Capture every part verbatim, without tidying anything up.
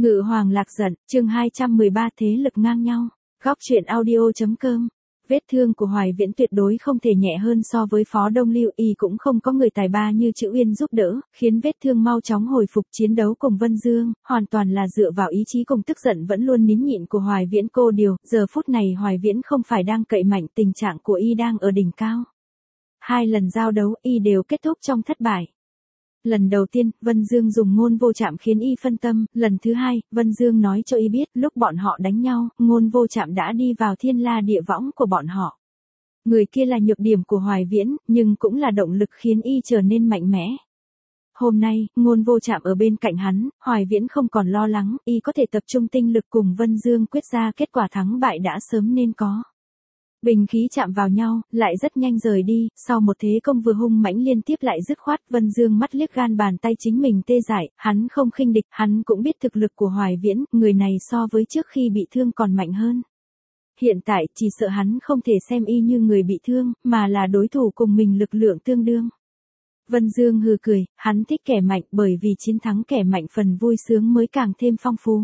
Ngự hoàng lạc giận, chương hai trăm mười ba thế lực ngang nhau. Góc truyện audio.com. Vết thương của Hoài Viễn tuyệt đối không thể nhẹ hơn so với Phó Đông Lưu, y cũng không có người tài ba như Chữ Uyên giúp đỡ, khiến vết thương mau chóng hồi phục. Chiến đấu cùng Vân Dương, hoàn toàn là dựa vào ý chí cùng tức giận vẫn luôn nín nhịn của Hoài Viễn. Cô điều, giờ phút này Hoài Viễn không phải đang cậy mạnh, tình trạng của y đang ở đỉnh cao. Hai lần giao đấu y đều kết thúc trong thất bại. Lần đầu tiên, Vân Dương dùng ngôn vô chạm khiến y phân tâm, lần thứ hai, Vân Dương nói cho y biết lúc bọn họ đánh nhau, ngôn vô chạm đã đi vào thiên la địa võng của bọn họ. Người kia là nhược điểm của Hoài Viễn, nhưng cũng là động lực khiến y trở nên mạnh mẽ. Hôm nay, ngôn vô chạm ở bên cạnh hắn, Hoài Viễn không còn lo lắng, y có thể tập trung tinh lực cùng Vân Dương quyết ra, kết quả thắng bại đã sớm nên có. Bình khí chạm vào nhau, lại rất nhanh rời đi, sau một thế công vừa hung mãnh liên tiếp lại dứt khoát. Vân Dương mắt liếc gan bàn tay chính mình tê dại, hắn không khinh địch, hắn cũng biết thực lực của Hoài Viễn, người này so với trước khi bị thương còn mạnh hơn. Hiện tại, chỉ sợ hắn không thể xem y như người bị thương, mà là đối thủ cùng mình lực lượng tương đương. Vân Dương hừ cười, hắn thích kẻ mạnh, bởi vì chiến thắng kẻ mạnh phần vui sướng mới càng thêm phong phú.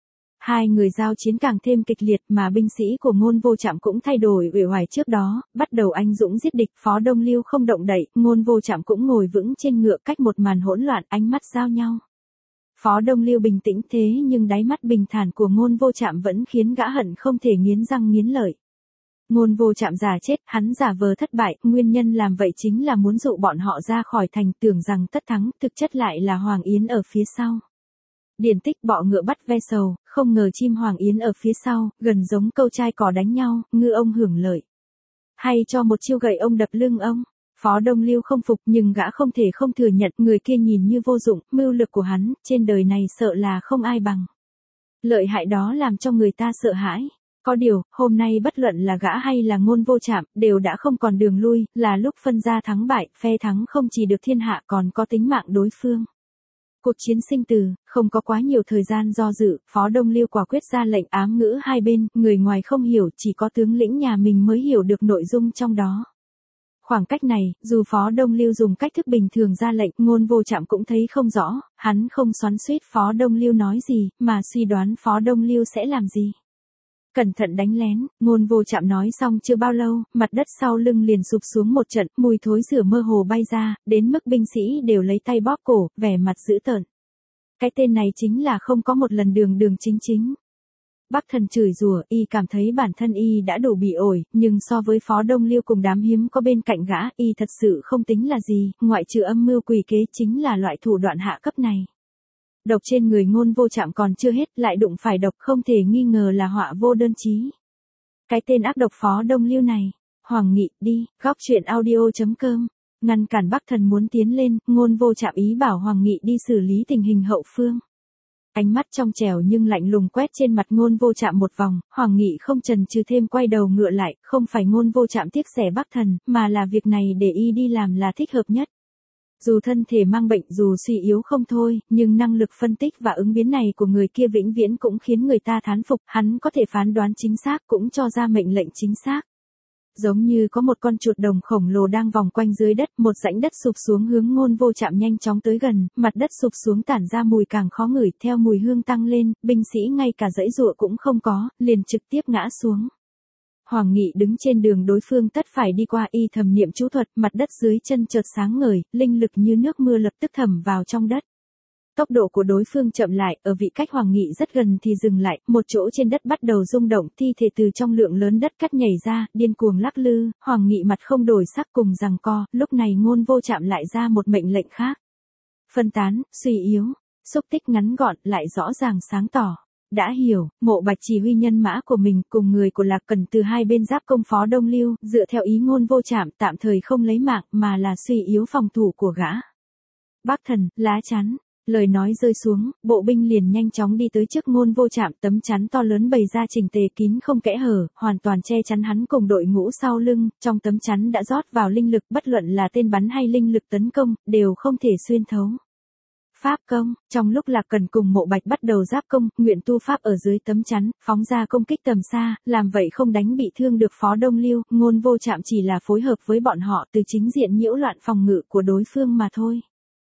Hai người giao chiến càng thêm kịch liệt, mà binh sĩ của ngôn vô chạm cũng thay đổi uể oải trước đó, bắt đầu anh dũng giết địch. Phó Đông Lưu không động đậy, ngôn vô chạm cũng ngồi vững trên ngựa, cách một màn hỗn loạn, ánh mắt giao nhau. Phó Đông Lưu bình tĩnh thế nhưng đáy mắt bình thản của ngôn vô chạm vẫn khiến gã hận không thể nghiến răng nghiến lợi. Ngôn vô chạm giả chết, hắn giả vờ thất bại, nguyên nhân làm vậy chính là muốn dụ bọn họ ra khỏi thành, tưởng rằng tất thắng, thực chất lại là Hoàng Yến ở phía sau. Điển tích bọ ngựa bắt ve sầu, không ngờ chim Hoàng Yến ở phía sau, gần giống câu trai cỏ đánh nhau, ngư ông hưởng lợi. Hay cho một chiêu gậy ông đập lưng ông. Phó Đông Lưu không phục, nhưng gã không thể không thừa nhận, người kia nhìn như vô dụng, mưu lực của hắn, trên đời này sợ là không ai bằng. Lợi hại đó làm cho người ta sợ hãi. Có điều, hôm nay bất luận là gã hay là ngôn vô chạm, đều đã không còn đường lui, là lúc phân ra thắng bại, phe thắng không chỉ được thiên hạ còn có tính mạng đối phương. Cuộc chiến sinh tử, không có quá nhiều thời gian do dự, Phó Đông Lưu quả quyết ra lệnh ám ngữ hai bên, người ngoài không hiểu, chỉ có tướng lĩnh nhà mình mới hiểu được nội dung trong đó. Khoảng cách này, dù Phó Đông Lưu dùng cách thức bình thường ra lệnh, ngôn vô chạm cũng thấy không rõ, hắn không xoắn xuýt Phó Đông Lưu nói gì, mà suy đoán Phó Đông Lưu sẽ làm gì. Cẩn thận đánh lén, ngôn vô chạm nói xong chưa bao lâu, mặt đất sau lưng liền sụp xuống một trận, mùi thối rửa mơ hồ bay ra, đến mức binh sĩ đều lấy tay bóp cổ, vẻ mặt dữ tợn. Cái tên này chính là không có một lần đường đường chính chính. Bắc Thần chửi rủa, y cảm thấy bản thân y đã đủ bị ổi, nhưng so với Phó Đông Lưu cùng đám hiếm có bên cạnh gã, y thật sự không tính là gì, ngoại trừ âm mưu quỷ kế chính là loại thủ đoạn hạ cấp này. Độc trên người ngôn vô chạm còn chưa hết, lại đụng phải độc, không thể nghi ngờ là họa vô đơn chí. Cái tên ác độc Phó Đông Lưu này. Hoàng Nghị, đi, góc truyện audio.com. Ngăn cản Bắc Thần muốn tiến lên, ngôn vô chạm ý bảo Hoàng Nghị đi xử lý tình hình hậu phương. Ánh mắt trong trẻo nhưng lạnh lùng quét trên mặt ngôn vô chạm một vòng, Hoàng Nghị không chần chừ thêm quay đầu ngựa lại, không phải ngôn vô chạm tiếc rẻ Bắc Thần, mà là việc này để y đi làm là thích hợp nhất. Dù thân thể mang bệnh, dù suy yếu không thôi, nhưng năng lực phân tích và ứng biến này của người kia vĩnh viễn cũng khiến người ta thán phục, hắn có thể phán đoán chính xác, cũng cho ra mệnh lệnh chính xác. Giống như có một con chuột đồng khổng lồ đang vòng quanh dưới đất, một rãnh đất sụp xuống hướng ngôn vô chạm nhanh chóng tới gần, mặt đất sụp xuống tản ra mùi càng khó ngửi, theo mùi hương tăng lên, binh sĩ ngay cả dãy dụa cũng không có, liền trực tiếp ngã xuống. Hoàng Nghị đứng trên đường đối phương tất phải đi qua, y thầm niệm chú thuật, mặt đất dưới chân chợt sáng ngời, linh lực như nước mưa lập tức thẩm vào trong đất. Tốc độ của đối phương chậm lại, ở vị cách Hoàng Nghị rất gần thì dừng lại, một chỗ trên đất bắt đầu rung động, thi thể từ trong lượng lớn đất cắt nhảy ra, điên cuồng lắc lư, Hoàng Nghị mặt không đổi sắc cùng giằng co, lúc này ngôn vô chạm lại ra một mệnh lệnh khác. Phân tán, suy yếu, xúc tích ngắn gọn, lại rõ ràng sáng tỏ. Đã hiểu, Mộ Bạch chỉ huy nhân mã của mình cùng người của Lạc Cần từ hai bên giáp công Phó Đông Lưu, dựa theo ý ngôn vô chạm, tạm thời không lấy mạng, mà là suy yếu phòng thủ của gã. Bắc Thần, lá chắn. Lời nói rơi xuống, bộ binh liền nhanh chóng đi tới trước ngôn vô chạm, tấm chắn to lớn bày ra chỉnh tề kín không kẽ hở, hoàn toàn che chắn hắn cùng đội ngũ sau lưng, trong tấm chắn đã rót vào linh lực, bất luận là tên bắn hay linh lực tấn công, đều không thể xuyên thấu. Pháp công, trong lúc Lạc Cần cùng Mộ Bạch bắt đầu giáp công, nguyện tu pháp ở dưới tấm chắn, phóng ra công kích tầm xa, làm vậy không đánh bị thương được Phó Đông Lưu, ngôn vô chạm chỉ là phối hợp với bọn họ từ chính diện nhiễu loạn phòng ngự của đối phương mà thôi.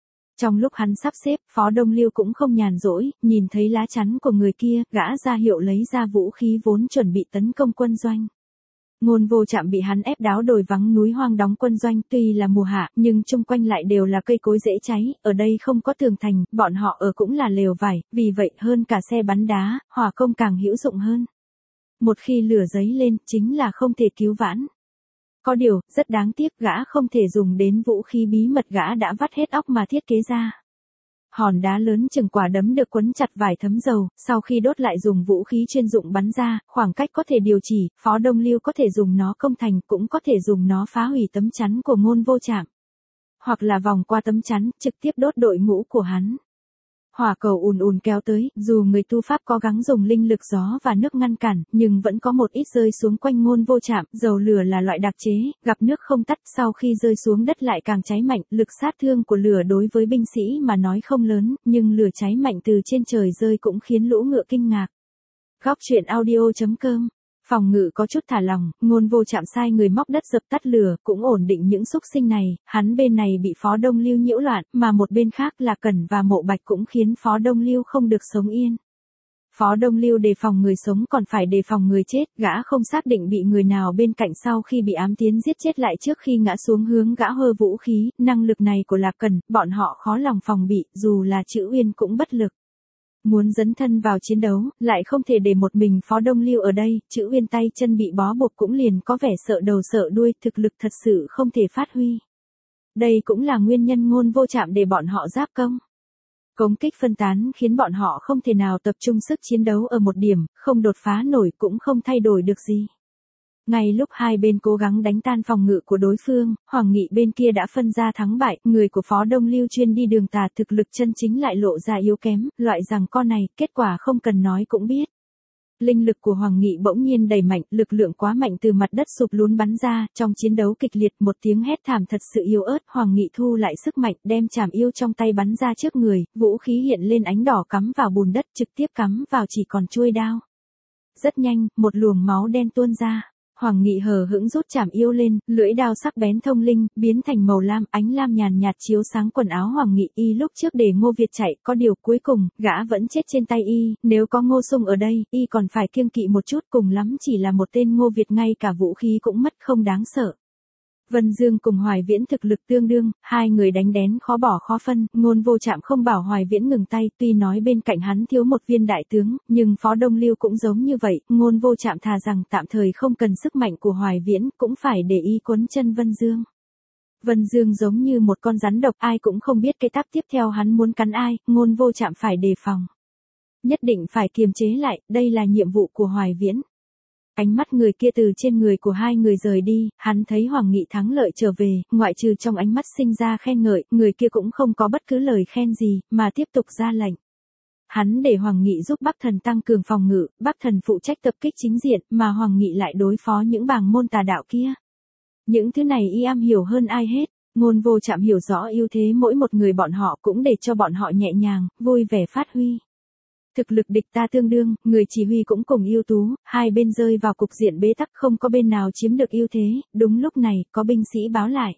Trong lúc hắn sắp xếp, Phó Đông Lưu cũng không nhàn rỗi, nhìn thấy lá chắn của người kia, gã ra hiệu lấy ra vũ khí vốn chuẩn bị tấn công quân doanh. Ngôn Vô Trạm bị hắn ép đáo đồi vắng núi hoang đóng quân doanh, tuy là mùa hạ, nhưng chung quanh lại đều là cây cối dễ cháy, ở đây không có tường thành, bọn họ ở cũng là lều vải, vì vậy hơn cả xe bắn đá, hỏa công càng hữu dụng hơn. Một khi lửa giấy lên, chính là không thể cứu vãn. Có điều, rất đáng tiếc gã không thể dùng đến vũ khí bí mật gã đã vắt hết óc mà thiết kế ra. Hòn đá lớn chừng quả đấm được quấn chặt vài thấm dầu, sau khi đốt lại dùng vũ khí chuyên dụng bắn ra, khoảng cách có thể điều chỉ, Phó Đông Lưu có thể dùng nó công thành, cũng có thể dùng nó phá hủy tấm chắn của Ngôn Vô Trạm. Hoặc là vòng qua tấm chắn, trực tiếp đốt đội ngũ của hắn. Hỏa cầu ùn ùn kéo tới, dù người tu pháp có gắng dùng linh lực gió và nước ngăn cản, nhưng vẫn có một ít rơi xuống quanh Ngôn Vô Trạm, dầu lửa là loại đặc chế, gặp nước không tắt, sau khi rơi xuống đất lại càng cháy mạnh, lực sát thương của lửa đối với binh sĩ mà nói không lớn, nhưng lửa cháy mạnh từ trên trời rơi cũng khiến lũ ngựa kinh ngạc. Góc truyện audio chấm com. Phòng ngự có chút thả lỏng, Ngôn Vô Trạm sai người móc đất dập tắt lửa, cũng ổn định những xúc sinh này, hắn bên này bị Phó Đông Lưu nhiễu loạn, mà một bên khác là Cẩn và Mộ Bạch cũng khiến Phó Đông Lưu không được sống yên. Phó Đông Lưu đề phòng người sống còn phải đề phòng người chết, gã không xác định bị người nào bên cạnh sau khi bị ám tiến giết chết lại trước khi ngã xuống hướng gã hơ vũ khí, năng lực này của Lạc Cẩn, bọn họ khó lòng phòng bị, dù là Trữ Uyên cũng bất lực. Muốn dấn thân vào chiến đấu, lại không thể để một mình Phó Đông Lưu ở đây, Trữ Uyên tay chân bị bó buộc cũng liền có vẻ sợ đầu sợ đuôi, thực lực thật sự không thể phát huy. Đây cũng là nguyên nhân Ngôn Vô Trạm để bọn họ giáp công. Công kích phân tán khiến bọn họ không thể nào tập trung sức chiến đấu ở một điểm, không đột phá nổi cũng không thay đổi được gì. Ngay lúc hai bên cố gắng đánh tan phòng ngự của đối phương, Hoàng Nghị bên kia đã phân ra thắng bại, người của Phó Đông Lưu chuyên đi đường tà thực lực chân chính lại lộ ra yếu kém, loại rằng con này, kết quả không cần nói cũng biết. Linh lực của Hoàng Nghị bỗng nhiên đầy mạnh, lực lượng quá mạnh từ mặt đất sụp lún bắn ra, trong chiến đấu kịch liệt một tiếng hét thảm thật sự yếu ớt, Hoàng Nghị thu lại sức mạnh, đem chảm yêu trong tay bắn ra trước người, vũ khí hiện lên ánh đỏ cắm vào bùn đất, trực tiếp cắm vào chỉ còn chuôi đao. Rất nhanh, một luồng máu đen tuôn ra. Hoàng Nghị hờ hững rút chảm yêu lên, lưỡi đao sắc bén thông linh, biến thành màu lam, ánh lam nhàn nhạt chiếu sáng quần áo Hoàng Nghị. Y lúc trước để Ngô Việt chạy, có điều cuối cùng, gã vẫn chết trên tay y, nếu có Ngô Sung ở đây, y còn phải kiêng kỵ một chút, cùng lắm chỉ là một tên Ngô Việt, ngay cả vũ khí cũng mất, không đáng sợ. Vân Dương cùng Hoài Viễn thực lực tương đương, hai người đánh đén khó bỏ khó phân, Ngôn Vô Trạm không bảo Hoài Viễn ngừng tay, tuy nói bên cạnh hắn thiếu một viên đại tướng, nhưng Phó Đông Lưu cũng giống như vậy, Ngôn Vô Trạm thà rằng tạm thời không cần sức mạnh của Hoài Viễn, cũng phải để y quấn chân Vân Dương. Vân Dương giống như một con rắn độc, ai cũng không biết cái táp tiếp theo hắn muốn cắn ai, Ngôn Vô Trạm phải đề phòng. Nhất định phải kiềm chế lại, đây là nhiệm vụ của Hoài Viễn. Ánh mắt người kia từ trên người của hai người rời đi, hắn thấy Hoàng Nghị thắng lợi trở về, ngoại trừ trong ánh mắt sinh ra khen ngợi, người kia cũng không có bất cứ lời khen gì, mà tiếp tục ra lệnh. Hắn để Hoàng Nghị giúp Bắc Thần tăng cường phòng ngự, Bắc Thần phụ trách tập kích chính diện, mà Hoàng Nghị lại đối phó những bàng môn tà đạo kia. Những thứ này y am hiểu hơn ai hết, Ngôn Vô Trạm hiểu rõ ưu thế mỗi một người bọn họ, cũng để cho bọn họ nhẹ nhàng, vui vẻ phát huy. Thực lực địch ta tương đương, người chỉ huy cũng cùng ưu tú, hai bên rơi vào cục diện bế tắc, không có bên nào chiếm được ưu thế. Đúng lúc này, có binh sĩ báo lại.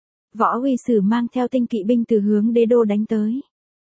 Võ Uy Sử mang theo tinh kỵ binh từ hướng đế đô đánh tới.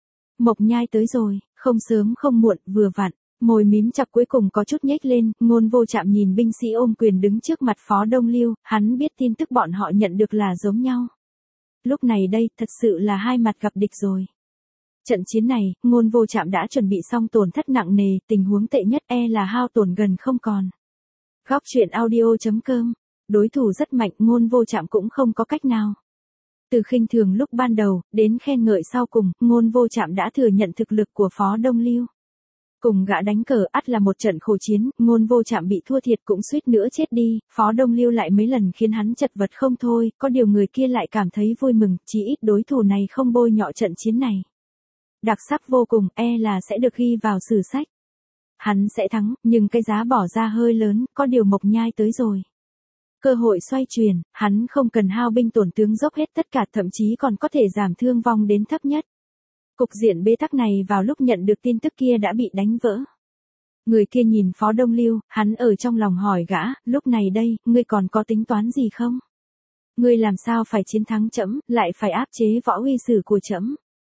Mộc Nhai tới rồi, không sớm không muộn, vừa vặn. Môi mím chặt cuối cùng có chút nhếch lên, Ngôn Vô Trạm nhìn binh sĩ ôm quyền đứng trước mặt Phó Đông Lưu, hắn biết tin tức bọn họ nhận được là giống nhau. Lúc này đây, thật sự là hai mặt gặp địch rồi. Trận chiến này, Ngôn Vô Trạm đã chuẩn bị xong tổn thất nặng nề, tình huống tệ nhất e là hao tổn gần không còn. Góc truyện audio chấm com. Đối thủ rất mạnh, Ngôn Vô Trạm cũng không có cách nào. Từ khinh thường lúc ban đầu, đến khen ngợi sau cùng, Ngôn Vô Trạm đã thừa nhận thực lực của Phó Đông Lưu. Cùng gã đánh cờ ắt là một trận khổ chiến, Ngôn Vô Trạm bị thua thiệt cũng suýt nữa chết đi, Phó Đông Lưu lại mấy lần khiến hắn chật vật không thôi, có điều người kia lại cảm thấy vui mừng, chí ít đối thủ này không bôi nhọ trận chiến này. Đặc sắc vô cùng, e là sẽ được ghi vào sử sách. Hắn sẽ thắng, nhưng cái giá bỏ ra hơi lớn, có điều Mộc Nhai tới rồi. Cơ hội xoay chuyển, hắn không cần hao binh tổn tướng dốc hết tất cả, thậm chí còn có thể giảm thương vong đến thấp nhất. Cục diện bế tắc này vào lúc nhận được tin tức kia đã bị đánh vỡ. Người kia nhìn Phó Đông Lưu, hắn ở trong lòng hỏi gã, lúc này đây, ngươi còn có tính toán gì không? Ngươi làm sao phải chiến thắng trẫm, lại phải áp chế Võ Uy Sử của trẫm?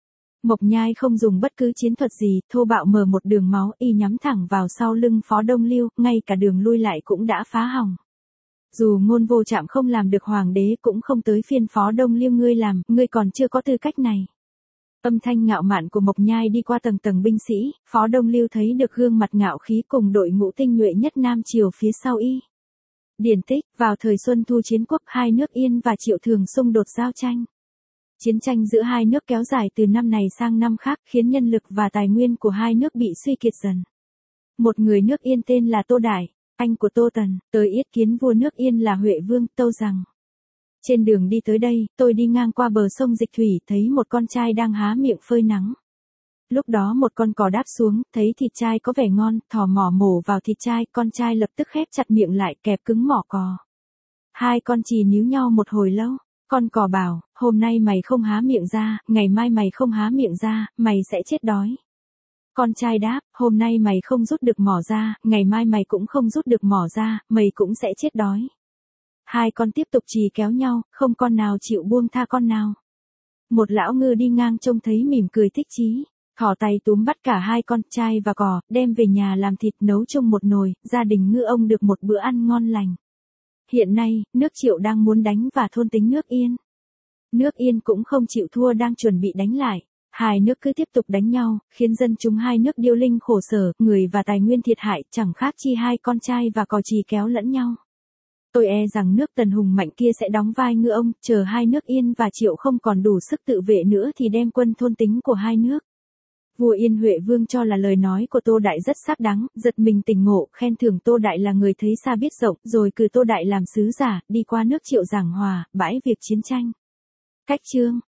Mộc Nhai không dùng bất cứ chiến thuật gì, thô bạo mở một đường máu y nhắm thẳng vào sau lưng Phó Đông Lưu, ngay cả đường lui lại cũng đã phá hỏng. Dù Ngôn Vô Trạm không làm được hoàng đế cũng không tới phiên Phó Đông Lưu ngươi làm, ngươi còn chưa có tư cách này. Âm thanh ngạo mạn của Mộc Nhai đi qua tầng tầng binh sĩ, Phó Đông Lưu thấy được gương mặt ngạo khí cùng đội ngũ tinh nhuệ nhất Nam Triều phía sau y. Điển tích, vào thời Xuân Thu chiến quốc hai nước Yên và Triệu thường xung đột giao tranh. Chiến tranh giữa hai nước kéo dài từ năm này sang năm khác khiến nhân lực và tài nguyên của hai nước bị suy kiệt dần. Một người nước Yên tên là Tô Đại, anh của Tô Tần, tới yết kiến vua nước Yên là Huệ Vương, tâu rằng. Trên đường đi tới đây, tôi đi ngang qua bờ sông Dịch Thủy thấy một con trai đang há miệng phơi nắng. Lúc đó một con cò đáp xuống, thấy thịt trai có vẻ ngon, thò mỏ mổ vào thịt trai, con trai lập tức khép chặt miệng lại kẹp cứng mỏ cò. Hai con chì níu nhau một hồi lâu. Con cò bảo, hôm nay mày không há miệng ra, ngày mai mày không há miệng ra, mày sẽ chết đói. Con trai đáp, hôm nay mày không rút được mỏ ra, ngày mai mày cũng không rút được mỏ ra, mày cũng sẽ chết đói. Hai con tiếp tục chì kéo nhau, không con nào chịu buông tha con nào. Một lão ngư đi ngang trông thấy mỉm cười thích chí, thò tay túm bắt cả hai con trai và cò, đem về nhà làm thịt nấu chung một nồi, gia đình ngư ông được một bữa ăn ngon lành. Hiện nay, nước Triệu đang muốn đánh và thôn tính nước Yên. Nước Yên cũng không chịu thua đang chuẩn bị đánh lại. Hai nước cứ tiếp tục đánh nhau, khiến dân chúng hai nước điêu linh khổ sở, người và tài nguyên thiệt hại, chẳng khác chi hai con trai và cò chì kéo lẫn nhau. Tôi e rằng nước Tần hùng mạnh kia sẽ đóng vai ngư ông, chờ hai nước Yên và Triệu không còn đủ sức tự vệ nữa thì đem quân thôn tính của hai nước. Vua Yên Huệ Vương cho là lời nói của Tô Đại rất xác đáng, giật mình tỉnh ngộ, khen thưởng Tô Đại là người thấy xa biết rộng, rồi cử Tô Đại làm sứ giả, đi qua nước Triệu giảng hòa, bãi việc chiến tranh. Cách chương